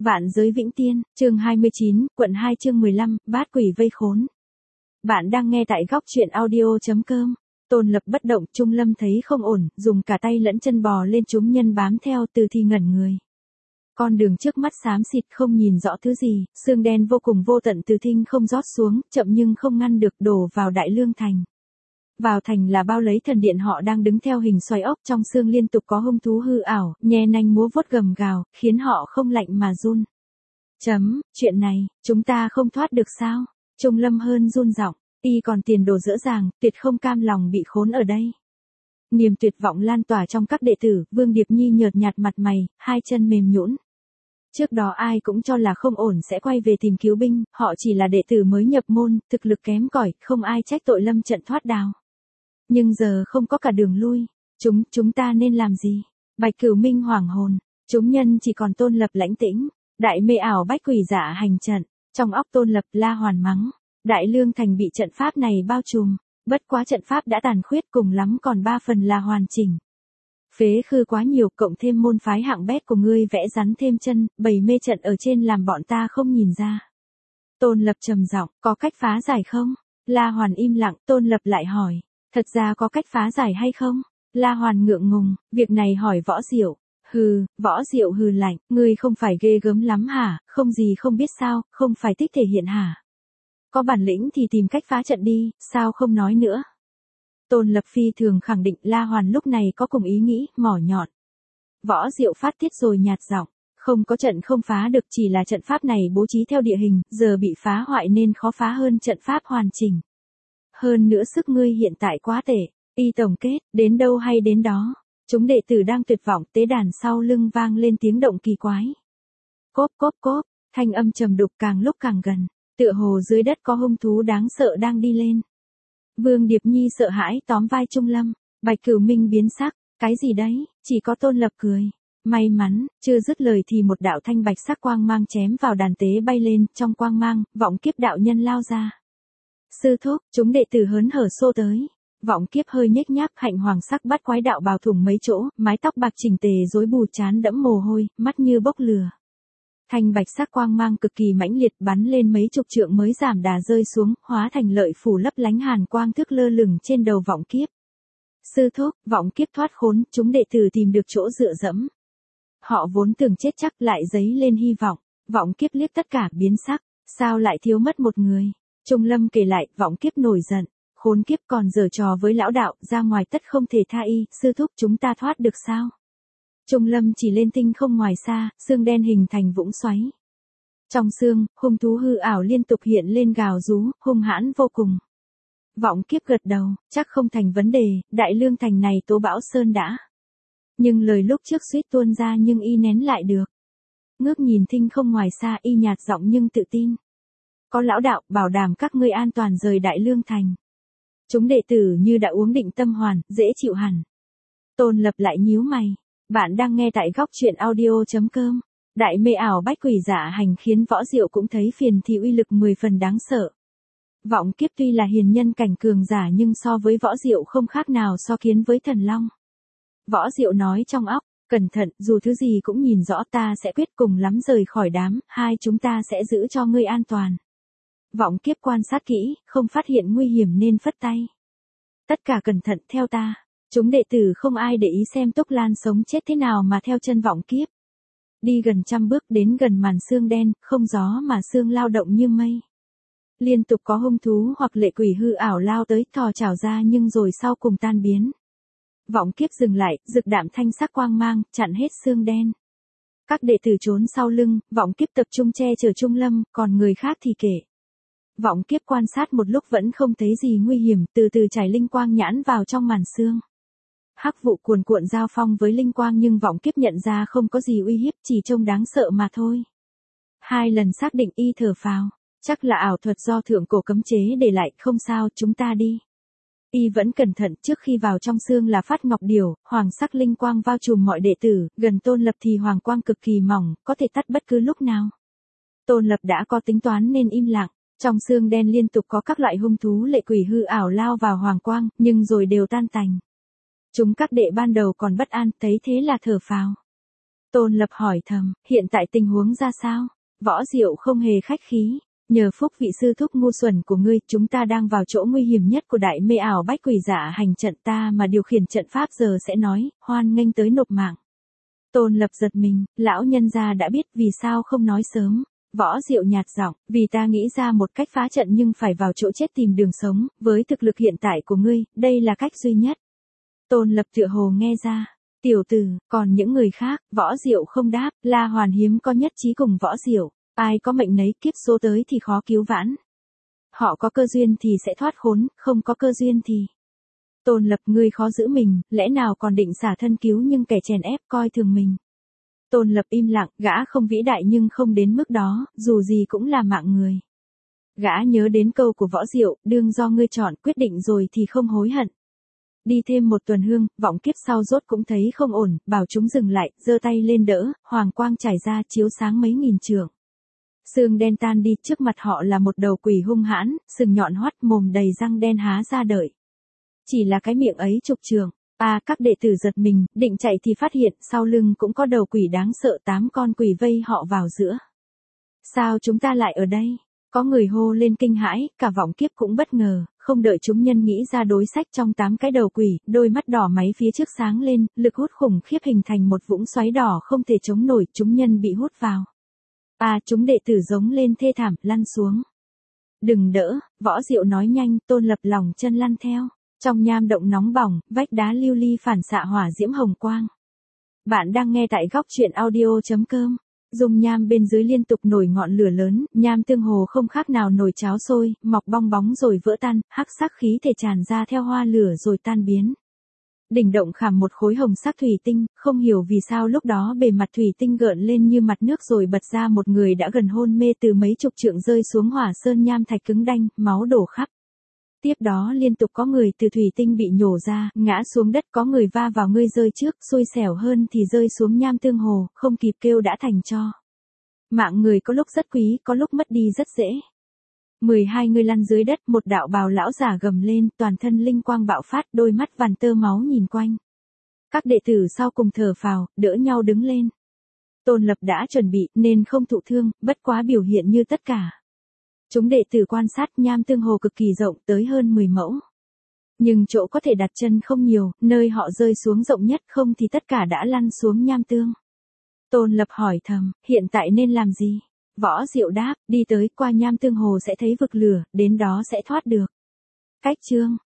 Vạn giới vĩnh tiên, chương 29, quận 2 chương 15, bát quỷ vây khốn. Bạn đang nghe tại góc truyện audio.com. Tôn Lập bất động, Trung Lâm thấy không ổn, dùng cả tay lẫn chân bò lên chúng nhân bám theo, Từ Thi ngẩn người. Con đường trước mắt xám xịt không nhìn rõ thứ gì, sương đen vô cùng vô tận từ thinh không rót xuống, chậm nhưng không ngăn được đổ vào Đại Lương Thành. Vào thành là bao lấy thần điện họ đang đứng theo hình xoay ốc, trong xương liên tục có hung thú hư ảo, nhe nanh múa vuốt gầm gào, khiến họ không lạnh mà run. Chuyện này, chúng ta không thoát được sao? Trung Lâm hơn run giọng, y còn tiền đồ dễ dàng, tuyệt không cam lòng bị khốn ở đây. Niềm tuyệt vọng lan tỏa trong các đệ tử, Vương Điệp Nhi nhợt nhạt mặt mày, hai chân mềm nhũn. Trước đó ai cũng cho là không ổn sẽ quay về tìm cứu binh, họ chỉ là đệ tử mới nhập môn, thực lực kém cỏi, không ai trách tội lâm trận thoát đào. Nhưng giờ không có cả đường lui, chúng ta nên làm gì? Bạch Cửu Minh hoảng hồn, chúng nhân chỉ còn Tôn Lập lãnh tĩnh, đại mê ảo bách quỷ dạ hành trận, trong óc Tôn Lập la hoàn mắng, Đại Lương Thành bị trận pháp này bao trùm, bất quá trận pháp đã tàn khuyết cùng lắm còn 3 phần là hoàn chỉnh. Phế khư quá nhiều, cộng thêm môn phái hạng bét của ngươi vẽ rắn thêm chân, bày mê trận ở trên làm bọn ta không nhìn ra. Tôn Lập trầm giọng, có cách phá giải không? La Hoàn im lặng, Tôn Lập lại hỏi, thật ra có cách phá giải hay không? La Hoàn ngượng ngùng, việc này hỏi Võ Diệu. Võ Diệu hừ lạnh, ngươi không phải ghê gớm lắm hả, không gì không biết sao, không phải thích thể hiện hả? Có bản lĩnh thì tìm cách phá trận đi, sao không nói nữa? Tôn Lập phi thường khẳng định La Hoàn lúc này có cùng ý nghĩ, mỏ nhọn. Võ Diệu phát tiết rồi nhạt giọng, không có trận không phá được, chỉ là trận pháp này bố trí theo địa hình, giờ bị phá hoại nên khó phá hơn trận pháp hoàn chỉnh. Hơn nữa sức ngươi hiện tại quá tệ, y tổng kết, đến đâu hay đến đó. Chúng đệ tử đang tuyệt vọng, tế đàn sau lưng vang lên tiếng động kỳ quái. Cốp cốp cốp, thanh âm trầm đục càng lúc càng gần, tựa hồ dưới đất có hung thú đáng sợ đang đi lên. Vương Điệp Nhi sợ hãi tóm vai Trung Lâm, Bạch Cửu Minh biến sắc, cái gì đấy? Chỉ có Tôn Lập cười. May mắn, chưa dứt lời thì một đạo thanh bạch sắc quang mang chém vào đàn tế bay lên, trong quang mang, Vọng Kiếp đạo nhân lao ra. Sư thúc, chúng đệ tử hớn hở xô tới. Vọng Kiếp hơi nhếch nhác, hạnh hoàng sắc bắt quái đạo bào thủng mấy chỗ, mái tóc bạc chỉnh tề rối bù, trán đẫm mồ hôi, mắt như bốc lửa. Thanh bạch sắc quang mang cực kỳ mãnh liệt bắn lên mấy chục trượng mới giảm đà rơi xuống, hóa thành lợi phủ lấp lánh hàn quang thức lơ lửng trên đầu Vọng Kiếp. Sư thúc, Vọng Kiếp thoát khốn, chúng đệ tử tìm được chỗ dựa dẫm. Họ vốn tưởng chết chắc lại dấy lên hy vọng. Vọng Kiếp liếc tất cả biến sắc, sao lại thiếu mất một người? Trung Lâm kể lại, Vọng Kiếp nổi giận, khốn kiếp còn giở trò với lão đạo, ra ngoài tất không thể tha y, sư thúc chúng ta thoát được sao? Trung Lâm chỉ lên tinh không ngoài xa, xương đen hình thành vũng xoáy. Trong xương, hung thú hư ảo liên tục hiện lên gào rú, hung hãn vô cùng. Vọng Kiếp gật đầu, chắc không thành vấn đề, Đại Lương Thành này tố bão sơn đã. Nhưng lời lúc trước suýt tuôn ra nhưng y nén lại được. Ngước nhìn tinh không ngoài xa, y nhạt giọng nhưng tự tin. Có lão đạo bảo đảm các ngươi an toàn rời Đại Lương Thành. Chúng đệ tử như đã uống định tâm hoàn, dễ chịu hẳn. Tôn Lập lại nhíu mày. Bạn đang nghe tại góc truyện audio.com. Đại mê ảo bách quỷ dạ hành khiến Võ Diệu cũng thấy phiền thì uy lực 10 phần đáng sợ. Vọng Kiếp tuy là hiền nhân cảnh cường giả nhưng so với Võ Diệu không khác nào so kiến với thần long. Võ Diệu nói trong óc, cẩn thận, dù thứ gì cũng nhìn rõ, ta sẽ quyết cùng lắm rời khỏi đám, hai chúng ta sẽ giữ cho ngươi an toàn. Vọng Kiếp quan sát kỹ, không phát hiện nguy hiểm nên phất tay. Tất cả cẩn thận theo ta. Chúng đệ tử không ai để ý xem Túc Lan sống chết thế nào mà theo chân Vọng Kiếp. Đi gần 100 bước đến gần màn sương đen, không gió mà sương lao động như mây. Liên tục có hung thú hoặc lệ quỷ hư ảo lao tới, thò chảo ra nhưng rồi sau cùng tan biến. Vọng Kiếp dừng lại, rực đạm thanh sắc quang mang, chặn hết sương đen. Các đệ tử trốn sau lưng, Vọng Kiếp tập trung che chở Trung Lâm, còn người khác thì kể. Vọng Kiếp quan sát một lúc vẫn không thấy gì nguy hiểm, từ từ trải linh quang nhãn vào trong màn sương. Hắc vụ cuồn cuộn giao phong với linh quang nhưng Vọng Kiếp nhận ra không có gì uy hiếp, chỉ trông đáng sợ mà thôi. 2 lần xác định y thở phào, chắc là ảo thuật do thượng cổ cấm chế để lại, không sao, chúng ta đi. Y vẫn cẩn thận, trước khi vào trong xương là phát ngọc điểu, hoàng sắc linh quang bao trùm mọi đệ tử, gần Tôn Lập thì hoàng quang cực kỳ mỏng, có thể tắt bất cứ lúc nào. Tôn Lập đã có tính toán nên im lặng, trong xương đen liên tục có các loại hung thú lệ quỷ hư ảo lao vào hoàng quang, nhưng rồi đều tan tành. Chúng các đệ ban đầu còn bất an, thấy thế là thở phào. Tôn Lập hỏi thầm, hiện tại tình huống ra sao? Võ Diệu không hề khách khí. Nhờ phúc vị sư thúc ngu xuẩn của ngươi, chúng ta đang vào chỗ nguy hiểm nhất của đại mê ảo bách quỷ dạ hành trận, ta mà điều khiển trận pháp giờ sẽ nói, hoan nghênh tới nộp mạng. Tôn Lập giật mình, lão nhân gia đã biết, vì sao không nói sớm. Võ Diệu nhạt giọng, vì ta nghĩ ra một cách phá trận nhưng phải vào chỗ chết tìm đường sống, với thực lực hiện tại của ngươi, đây là cách duy nhất. Tôn Lập tựa hồ nghe ra. Tiểu tử, còn những người khác, Võ Diệu không đáp, La Hoàn hiếm có nhất trí cùng Võ Diệu, ai có mệnh nấy, kiếp số tới thì khó cứu vãn. Họ có cơ duyên thì sẽ thoát khốn, không có cơ duyên thì... Tôn Lập, ngươi khó giữ mình, lẽ nào còn định xả thân cứu nhưng kẻ chèn ép coi thường mình. Tôn Lập im lặng, gã không vĩ đại nhưng không đến mức đó, dù gì cũng là mạng người. Gã nhớ đến câu của Võ Diệu, đương do ngươi chọn, quyết định rồi thì không hối hận. Đi thêm một tuần hương, vọng kiếp sau rốt cũng thấy không ổn, bảo chúng dừng lại, giơ tay lên đỡ, hoàng quang trải ra chiếu sáng mấy nghìn trượng. Sương đen tan đi, trước mặt họ là một đầu quỷ hung hãn, sừng nhọn hoắt, mồm đầy răng đen há ra đợi. Chỉ là cái miệng ấy chục trường. Các đệ tử giật mình, định chạy thì phát hiện sau lưng cũng có đầu quỷ đáng sợ, 8 con quỷ vây họ vào giữa. Sao chúng ta lại ở đây? Có người hô lên kinh hãi, cả vọng kiếp cũng bất ngờ, không đợi chúng nhân nghĩ ra đối sách trong 8 cái đầu quỷ, đôi mắt đỏ máy phía trước sáng lên, lực hút khủng khiếp hình thành một vũng xoáy đỏ không thể chống nổi, chúng nhân bị hút vào. Chúng đệ tử giống lên thê thảm, lăn xuống. Đừng đỡ, Võ Diệu nói nhanh, Tôn Lập lòng chân lăn theo. Trong nham động nóng bỏng, vách đá lưu ly phản xạ hỏa diễm hồng quang. Bạn đang nghe tại góc truyện audio.com. Dung nham bên dưới liên tục nổi ngọn lửa lớn, nham tương hồ không khác nào nồi cháo sôi, mọc bong bóng rồi vỡ tan, hắc sắc khí thể tràn ra theo hoa lửa rồi tan biến. Đỉnh động khảm một khối hồng sắc thủy tinh, không hiểu vì sao lúc đó bề mặt thủy tinh gợn lên như mặt nước rồi bật ra một người đã gần hôn mê từ mấy chục trượng rơi xuống hỏa sơn nham thạch cứng đanh, máu đổ khắp. Tiếp đó liên tục có người từ thủy tinh bị nhổ ra, ngã xuống đất, có người va vào ngươi rơi trước, xui xẻo hơn thì rơi xuống nham tương hồ, không kịp kêu đã thành tro. Mạng người có lúc rất quý, có lúc mất đi rất dễ. 12 người lăn dưới đất, một đạo bào lão giả gầm lên, toàn thân linh quang bạo phát, đôi mắt vằn tơ máu nhìn quanh. Các đệ tử sau cùng thở phào, đỡ nhau đứng lên. Tôn Lập đã chuẩn bị, nên không thụ thương, bất quá biểu hiện như tất cả. Chúng đệ tử quan sát, nham tương hồ cực kỳ rộng, tới hơn 10 mẫu. Nhưng chỗ có thể đặt chân không nhiều, nơi họ rơi xuống rộng nhất, không thì tất cả đã lăn xuống nham tương. Tôn Lập hỏi thầm, hiện tại nên làm gì? Võ Diệu đáp, đi tới, qua nham tương hồ sẽ thấy vực lửa, đến đó sẽ thoát được. Cách chương